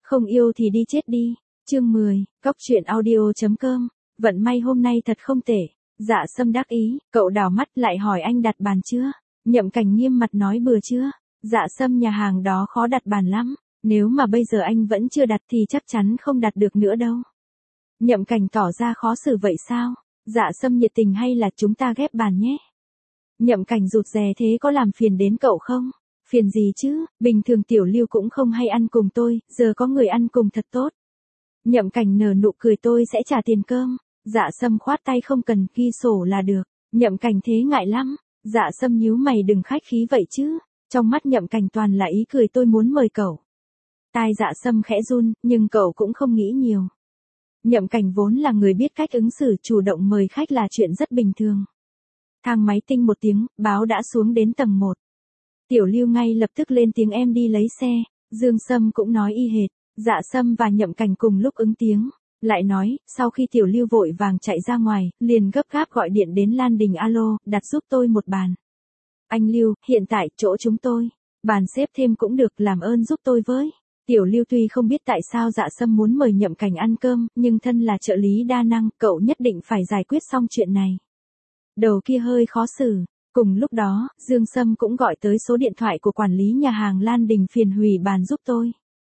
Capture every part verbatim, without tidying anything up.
Không yêu thì đi chết đi. Chương mười, Cóc truyện audio chấm com. Vận may hôm nay thật không tệ. Dạ Sâm đắc ý, cậu đảo mắt lại hỏi anh đặt bàn chưa? Nhậm Cảnh nghiêm mặt nói bừa chưa. Dạ Sâm nhà hàng đó khó đặt bàn lắm. Nếu mà bây giờ anh vẫn chưa đặt thì chắc chắn không đặt được nữa đâu. Nhậm Cảnh tỏ ra khó xử vậy sao? Dạ Sâm nhiệt tình hay là chúng ta ghép bàn nhé? Nhậm Cảnh rụt rè thế có làm phiền đến cậu không? Phiền gì chứ, bình thường Tiểu Lưu cũng không hay ăn cùng tôi, giờ có người ăn cùng thật tốt. Nhậm Cảnh nở nụ cười tôi sẽ trả tiền cơm. Dạ Sâm khoát tay không cần ghi sổ là được. Nhậm Cảnh thế ngại lắm. Dạ Sâm nhíu mày đừng khách khí vậy chứ. Trong mắt Nhậm Cảnh toàn là ý cười tôi muốn mời cậu. Tai Dạ Sâm khẽ run, nhưng cậu cũng không nghĩ nhiều. Nhậm Cảnh vốn là người biết cách ứng xử, chủ động mời khách là chuyện rất bình thường. Thang máy tinh một tiếng, báo đã xuống đến tầng một. Tiểu Lưu ngay lập tức lên tiếng em đi lấy xe. Dương Sâm cũng nói y hệt. Dạ Sâm và Nhậm Cảnh cùng lúc ứng tiếng. Lại nói, sau khi Tiểu Lưu vội vàng chạy ra ngoài, liền gấp gáp gọi điện đến Lan Đình alo, đặt giúp tôi một bàn. Anh Lưu, hiện tại chỗ chúng tôi. Bàn xếp thêm cũng được, làm ơn giúp tôi với. Tiểu Lưu tuy không biết tại sao Dạ Sâm muốn mời Nhậm Cảnh ăn cơm, nhưng thân là trợ lý đa năng, cậu nhất định phải giải quyết xong chuyện này. Đầu kia hơi khó xử. Cùng lúc đó, Dương Sâm cũng gọi tới số điện thoại của quản lý nhà hàng Lan Đình phiền hủy bàn giúp tôi.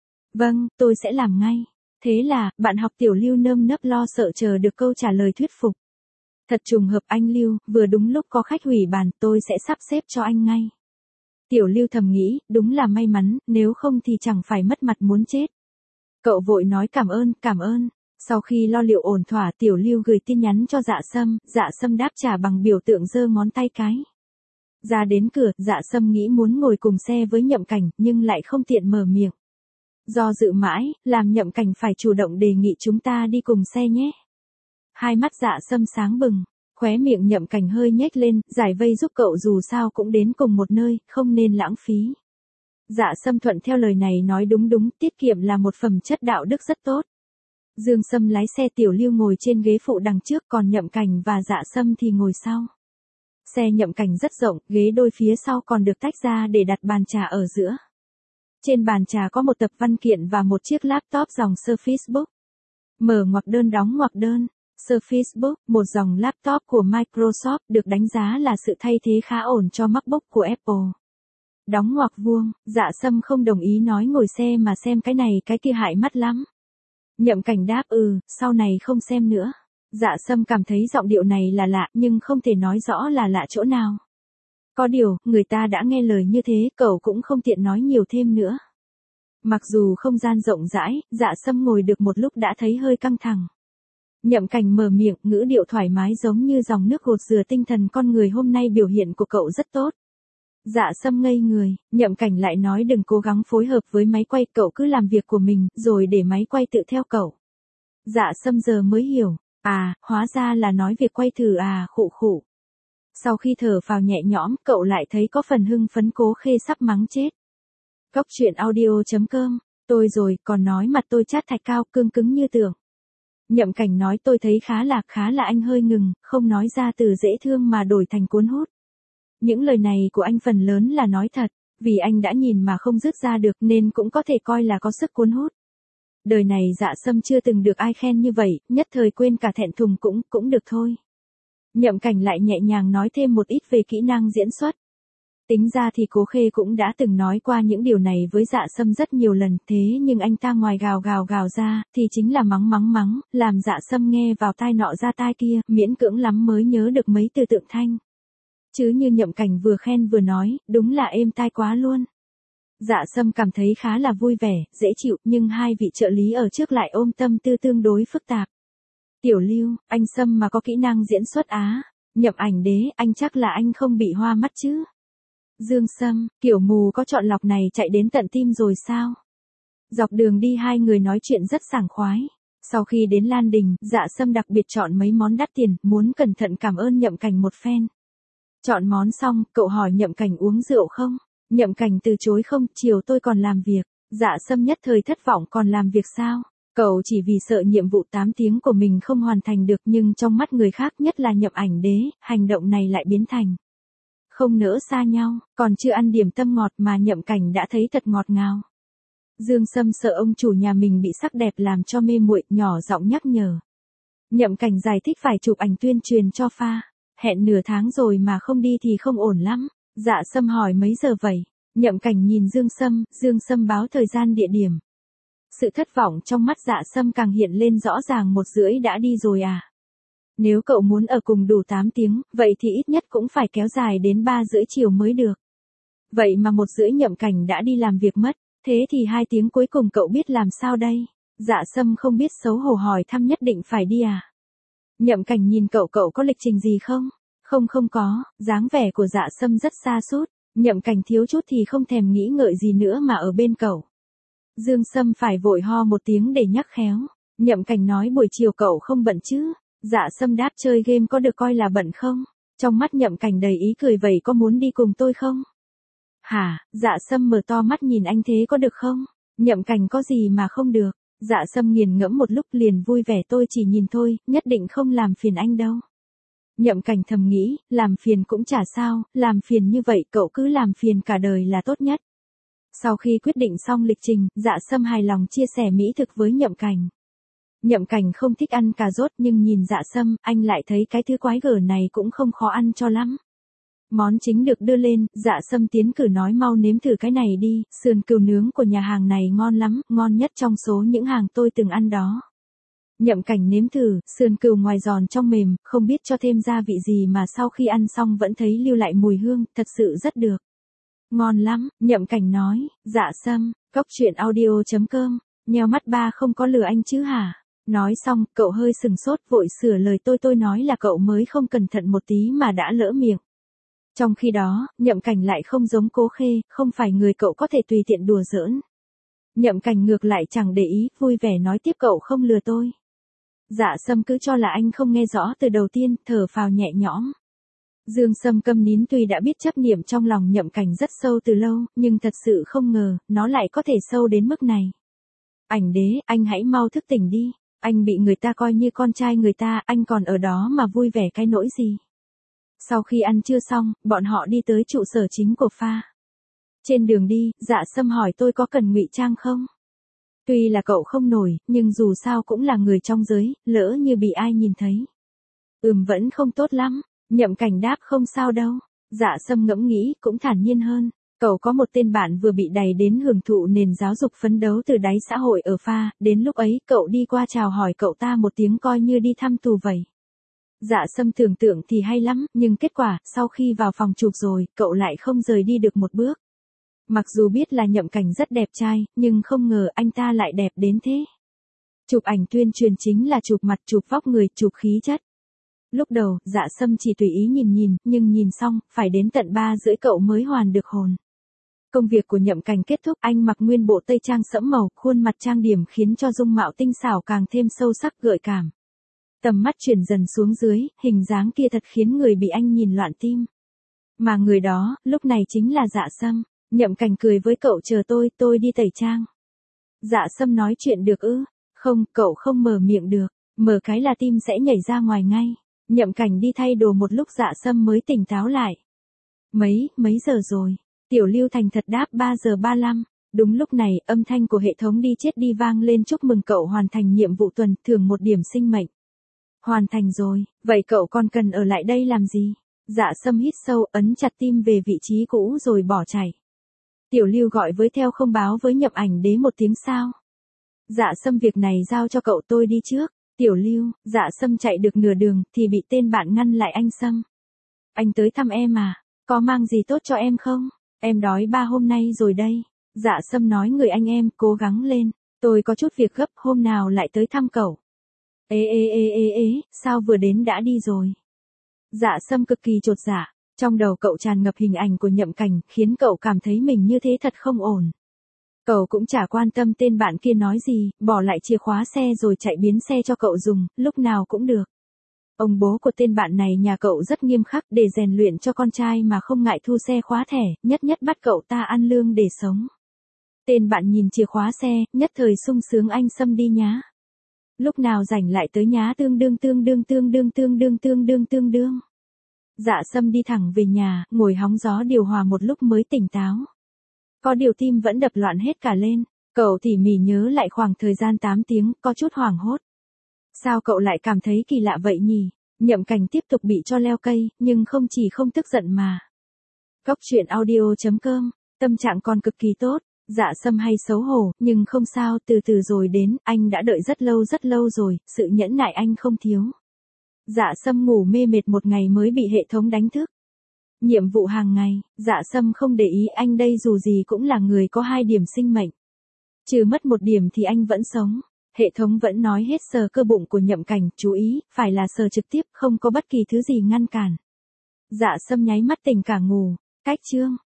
Vâng, tôi sẽ làm ngay. Thế là, bạn học Tiểu Lưu nơm nớp lo sợ chờ được câu trả lời thuyết phục. Thật trùng hợp anh Lưu, vừa đúng lúc có khách hủy bàn, tôi sẽ sắp xếp cho anh ngay. Tiểu Lưu thầm nghĩ, đúng là may mắn, nếu không thì chẳng phải mất mặt muốn chết. Cậu vội nói cảm ơn, cảm ơn. Sau khi lo liệu ổn thỏa, Tiểu Lưu gửi tin nhắn cho Dạ Sâm, Dạ Sâm đáp trả bằng biểu tượng giơ ngón tay cái. Ra đến cửa, Dạ Sâm nghĩ muốn ngồi cùng xe với Nhậm Cảnh, nhưng lại không tiện mở miệng. Do dự mãi, làm Nhậm Cảnh phải chủ động đề nghị chúng ta đi cùng xe nhé. Hai mắt Dạ Sâm sáng bừng, khóe miệng Nhậm Cảnh hơi nhếch lên, giải vây giúp cậu dù sao cũng đến cùng một nơi, không nên lãng phí. Dạ Sâm thuận theo lời này nói đúng đúng, tiết kiệm là một phẩm chất đạo đức rất tốt. Dương Sâm lái xe, Tiểu Lưu ngồi trên ghế phụ đằng trước, còn Nhậm Cảnh và Dạ Sâm thì ngồi sau. Xe Nhậm Cảnh rất rộng, ghế đôi phía sau còn được tách ra để đặt bàn trà ở giữa. Trên bàn trà có một tập văn kiện và một chiếc laptop dòng Surface Book. Mở ngoặc đơn đóng ngoặc đơn. Surface Book, một dòng laptop của Microsoft, được đánh giá là sự thay thế khá ổn cho MacBook của Apple. Đóng ngoặc vuông, Dạ Sâm không đồng ý nói ngồi xe mà xem cái này cái kia hại mắt lắm. Nhậm Cảnh đáp ừ, sau này không xem nữa. Dạ Sâm cảm thấy giọng điệu này là lạ, nhưng không thể nói rõ là lạ chỗ nào. Có điều, người ta đã nghe lời như thế, cậu cũng không tiện nói nhiều thêm nữa. Mặc dù không gian rộng rãi, Dạ Sâm ngồi được một lúc đã thấy hơi căng thẳng. Nhậm Cảnh mở miệng, ngữ điệu thoải mái giống như dòng nước gột rửa tinh thần con người, hôm nay biểu hiện của cậu rất tốt. Dạ Sâm ngây người, Nhậm Cảnh lại nói đừng cố gắng phối hợp với máy quay, cậu cứ làm việc của mình, rồi để máy quay tự theo cậu. Dạ Sâm giờ mới hiểu, à, hóa ra là nói việc quay thử à, khụ khụ. Sau khi thở phào nhẹ nhõm, cậu lại thấy có phần hưng phấn, Cố Khê sắp mắng chết. Cóc truyện audio chấm com, tôi rồi, còn nói mặt tôi chát thạch cao, cương cứng như tường. Nhậm Cảnh nói tôi thấy khá là, khá là anh hơi ngừng, không nói ra từ dễ thương mà đổi thành cuốn hút. Những lời này của anh phần lớn là nói thật, vì anh đã nhìn mà không dứt ra được nên cũng có thể coi là có sức cuốn hút. Đời này Dạ Sâm chưa từng được ai khen như vậy, nhất thời quên cả thẹn thùng cũng, cũng được thôi. Nhậm Cảnh lại nhẹ nhàng nói thêm một ít về kỹ năng diễn xuất. Tính ra thì Cố Khê cũng đã từng nói qua những điều này với Dạ Sâm rất nhiều lần, thế nhưng anh ta ngoài gào gào gào ra, thì chính là mắng mắng mắng, làm Dạ Sâm nghe vào tai nọ ra tai kia, miễn cưỡng lắm mới nhớ được mấy từ tượng thanh. Chứ như Nhậm Cảnh vừa khen vừa nói, đúng là êm tai quá luôn. Dạ Sâm cảm thấy khá là vui vẻ, dễ chịu, nhưng hai vị trợ lý ở trước lại ôm tâm tư tương đối phức tạp. Tiểu Lưu, anh Sâm mà có kỹ năng diễn xuất á. Nhậm Ảnh Đế, anh chắc là anh không bị hoa mắt chứ. Dương Sâm, kiểu mù có chọn lọc này chạy đến tận tim rồi sao? Dọc đường đi hai người nói chuyện rất sảng khoái. Sau khi đến Lan Đình, Dạ Sâm đặc biệt chọn mấy món đắt tiền, muốn cẩn thận cảm ơn Nhậm Cảnh một phen. Chọn món xong, cậu hỏi Nhậm Cảnh uống rượu không? Nhậm Cảnh từ chối không, chiều tôi còn làm việc. Dạ Sâm nhất thời thất vọng, còn làm việc sao? Cậu chỉ vì sợ nhiệm vụ tám tiếng của mình không hoàn thành được, nhưng trong mắt người khác nhất là Nhậm Ảnh Đế, hành động này lại biến thành không nỡ xa nhau, còn chưa ăn điểm tâm ngọt mà Nhậm Cảnh đã thấy thật ngọt ngào. Dương Sâm sợ ông chủ nhà mình bị sắc đẹp làm cho mê muội, nhỏ giọng nhắc nhở. Nhậm Cảnh giải thích phải chụp ảnh tuyên truyền cho pha. Hẹn nửa tháng rồi mà không đi thì không ổn lắm. Dạ Sâm hỏi mấy giờ vậy? Nhậm Cảnh nhìn Dương Sâm, Dương Sâm báo thời gian địa điểm. Sự thất vọng trong mắt Dạ Sâm càng hiện lên rõ ràng, một rưỡi đã đi rồi à? Nếu cậu muốn ở cùng đủ tám tiếng, vậy thì ít nhất cũng phải kéo dài đến ba rưỡi chiều mới được. Vậy mà một rưỡi Nhậm Cảnh đã đi làm việc mất, thế thì hai tiếng cuối cùng cậu biết làm sao đây? Dạ Sâm không biết xấu hổ hỏi thăm nhất định phải đi à? Nhậm Cảnh nhìn cậu, cậu có lịch trình gì không? Không không có, dáng vẻ của Dạ Sâm rất xa sút. Nhậm Cảnh thiếu chút thì không thèm nghĩ ngợi gì nữa mà ở bên cậu. Dương Sâm phải vội ho một tiếng để nhắc khéo. Nhậm Cảnh nói buổi chiều cậu không bận chứ? Dạ Sâm đáp chơi game có được coi là bận không? Trong mắt Nhậm Cảnh đầy ý cười, vậy có muốn đi cùng tôi không? Hả? Dạ Sâm mở to mắt nhìn anh, thế có được không? Nhậm Cảnh có gì mà không được? Dạ Sâm nghiền ngẫm một lúc liền vui vẻ, tôi chỉ nhìn thôi, nhất định không làm phiền anh đâu. Nhậm Cảnh thầm nghĩ, làm phiền cũng chả sao, làm phiền như vậy cậu cứ làm phiền cả đời là tốt nhất. Sau khi quyết định xong lịch trình, Dạ Sâm hài lòng chia sẻ mỹ thực với Nhậm Cảnh. Nhậm Cảnh không thích ăn cà rốt nhưng nhìn Dạ Sâm, anh lại thấy cái thứ quái gở này cũng không khó ăn cho lắm. Món chính được đưa lên, Dạ Sâm tiến cử nói mau nếm thử cái này đi, sườn cừu nướng của nhà hàng này ngon lắm, ngon nhất trong số những hàng tôi từng ăn đó. Nhậm Cảnh nếm thử, sườn cừu ngoài giòn trong mềm, không biết cho thêm gia vị gì mà sau khi ăn xong vẫn thấy lưu lại mùi hương, thật sự rất được. Ngon lắm, Nhậm Cảnh nói. Dạ Sâm, cốc truyện audio chấm com, nheo mắt ba không có lừa anh chứ hả? Nói xong, cậu hơi sừng sốt vội sửa lời, tôi tôi nói là cậu mới không cẩn thận một tí mà đã lỡ miệng. Trong khi đó, Nhậm Cảnh lại không giống Cố Khê, không phải người cậu có thể tùy tiện đùa giỡn. Nhậm Cảnh ngược lại chẳng để ý, vui vẻ nói tiếp, cậu không lừa tôi. Dạ Sâm cứ cho là anh không nghe rõ từ đầu tiên, thở phào nhẹ nhõm. Dương Sâm câm nín, tuy đã biết chấp niệm trong lòng Nhậm Cảnh rất sâu từ lâu, nhưng thật sự không ngờ, nó lại có thể sâu đến mức này. Ảnh đế, anh hãy mau thức tỉnh đi, anh bị người ta coi như con trai người ta, anh còn ở đó mà vui vẻ cái nỗi gì. Sau khi ăn trưa xong, bọn họ đi tới trụ sở chính của pha. Trên đường đi, Dạ Sâm hỏi tôi có cần ngụy trang không? Tuy là cậu không nổi, nhưng dù sao cũng là người trong giới, lỡ như bị ai nhìn thấy. Ừm vẫn không tốt lắm. Nhậm Cảnh đáp không sao đâu. Dạ Sâm ngẫm nghĩ, cũng thản nhiên hơn. Cậu có một tên bạn vừa bị đày đến hưởng thụ nền giáo dục phấn đấu từ đáy xã hội ở pha, đến lúc ấy cậu đi qua chào hỏi cậu ta một tiếng coi như đi thăm tù vậy. Dạ Sâm tưởng tượng thì hay lắm, nhưng kết quả, sau khi vào phòng chụp rồi, cậu lại không rời đi được một bước. Mặc dù biết là Nhậm Cảnh rất đẹp trai, nhưng không ngờ anh ta lại đẹp đến thế. Chụp ảnh tuyên truyền chính là chụp mặt, chụp vóc người, chụp khí chất. Lúc đầu, Dạ Sâm chỉ tùy ý nhìn nhìn, nhưng nhìn xong, phải đến tận ba rưỡi cậu mới hoàn được hồn. Công việc của Nhậm Cảnh kết thúc, anh mặc nguyên bộ tây trang sẫm màu, khuôn mặt trang điểm khiến cho dung mạo tinh xảo càng thêm sâu sắc gợi cảm. Tầm mắt chuyển dần xuống dưới, hình dáng kia thật khiến người bị anh nhìn loạn tim. Mà người đó, lúc này chính là Dạ Sâm. Nhậm Cảnh cười với cậu, chờ tôi, tôi đi tẩy trang. Dạ Sâm nói chuyện được ư? Không, cậu không mở miệng được, mở cái là tim sẽ nhảy ra ngoài ngay. Nhậm Cảnh đi thay đồ một lúc, Dạ Sâm mới tỉnh táo lại. Mấy, mấy giờ rồi? Tiểu Lưu thành thật đáp ba giờ ba lăm. Đúng lúc này, âm thanh của hệ thống đi chết đi vang lên, chúc mừng cậu hoàn thành nhiệm vụ tuần, thưởng một điểm sinh mệnh. Hoàn thành rồi, vậy cậu còn cần ở lại đây làm gì? Dạ Sâm hít sâu, ấn chặt tim về vị trí cũ rồi bỏ chạy. Tiểu Lưu gọi với theo, không báo với Nhậm Ảnh đế một tiếng sao? Dạ Sâm việc này giao cho cậu, tôi đi trước. Tiểu Lưu, Dạ Sâm chạy được nửa đường thì bị tên bạn ngăn lại, anh Sâm. Anh tới thăm em à? Có mang gì tốt cho em không? Em đói ba hôm nay rồi đây. Dạ Sâm nói, người anh em, cố gắng lên. Tôi có chút việc gấp, hôm nào lại tới thăm cậu. Ê ê ê ê ê, sao vừa đến đã đi rồi? Dạ Sâm cực kỳ chột dạ. Trong đầu cậu tràn ngập hình ảnh của Nhậm Cảnh, khiến cậu cảm thấy mình như thế thật không ổn. Cậu cũng chả quan tâm tên bạn kia nói gì, bỏ lại chìa khóa xe rồi chạy biến xe cho cậu dùng, lúc nào cũng được. Ông bố của tên bạn này nhà cậu rất nghiêm khắc, để rèn luyện cho con trai mà không ngại thu xe khóa thẻ, nhất nhất bắt cậu ta ăn lương để sống. Tên bạn nhìn chìa khóa xe, nhất thời sung sướng, anh Sâm đi nhá. Lúc nào rảnh lại tới nhá, tương đương tương đương tương đương tương đương tương đương tương đương. Dạ Sâm đi thẳng về nhà, ngồi hóng gió điều hòa một lúc mới tỉnh táo. Có điều tim vẫn đập loạn hết cả lên. Cậu tỉ mỉ nhớ lại khoảng thời gian tám tiếng, có chút hoảng hốt. Sao cậu lại cảm thấy kỳ lạ vậy nhỉ? Nhậm Cảnh tiếp tục bị cho leo cây, nhưng không chỉ không tức giận mà. Cóc truyện audio chấm com, tâm trạng còn cực kỳ tốt. Dạ Sâm hay xấu hổ, nhưng không sao, từ từ rồi đến, anh đã đợi rất lâu rất lâu rồi, sự nhẫn nại anh không thiếu. Dạ Sâm ngủ mê mệt một ngày mới bị hệ thống đánh thức. Nhiệm vụ hàng ngày, Dạ Sâm không để ý, anh đây dù gì cũng là người có hai điểm sinh mệnh. Trừ mất một điểm thì anh vẫn sống. Hệ thống vẫn nói hết sờ cơ bụng của Nhậm Cảnh, chú ý, phải là sờ trực tiếp, không có bất kỳ thứ gì ngăn cản. Dạ Sâm nháy mắt tỉnh cả ngủ. Cách chương